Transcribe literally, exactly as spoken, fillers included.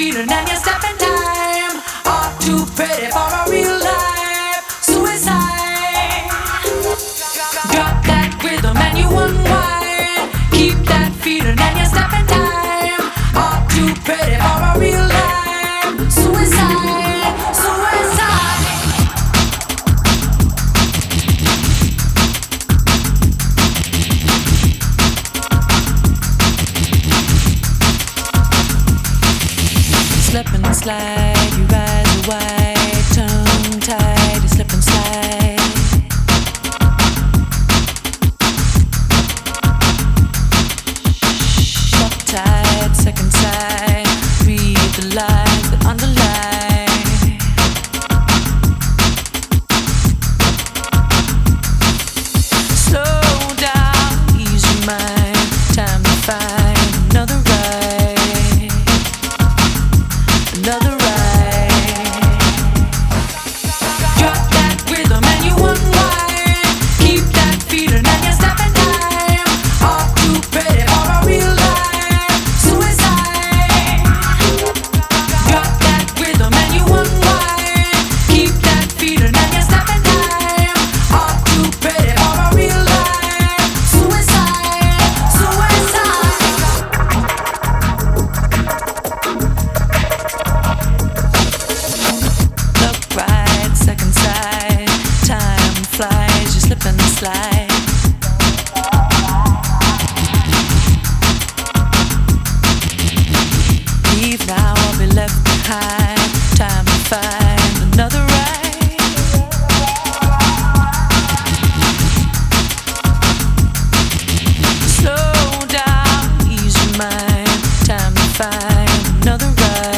feeling and you step in time. All too pretty for a real life suicide. Drop that rhythm and you unwind. Keep that feeling and you step in time. All too pretty for a real life suicide. Suicide. Slip and slide, your eyes are wide, tongue tied, you slip and slide. Uptight, second side, read the lines that underlie. Slow down, ease your mind, time to find another ride. Another ride. Drop that rhythm and you unwind. Keep that feeling and you step in time. All too pretty for a real life suicide. Drop that rhythm and you unwind. Keep that feeling and you step in time. All too pretty for a real life suicide. Suicide. Look right, second side, time flies, you slip and slide. Leave now or be left behind, time to find another ride. Slow down, ease your mind, time to find another ride.